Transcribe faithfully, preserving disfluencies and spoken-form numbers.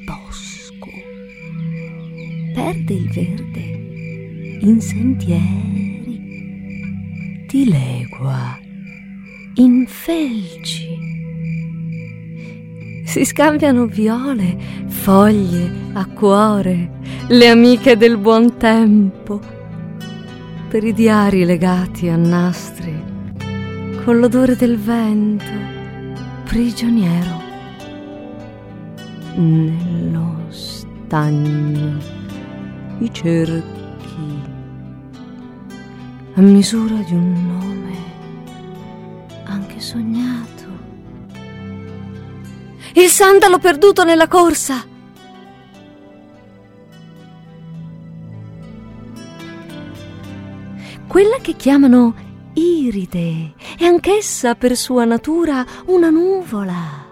bosco, perde il verde in sentieri, dilegua in felci. Si scambiano viole, foglie, acquore, le amiche del buon tempo, per i diari legati a nastri, con l'odore del vento, prigioniero nello stagno, i cerchi a misura di un nome anche sognato. Il sandalo perduto nella corsa. Quella che chiamano Iride è anch'essa per sua natura una nuvola.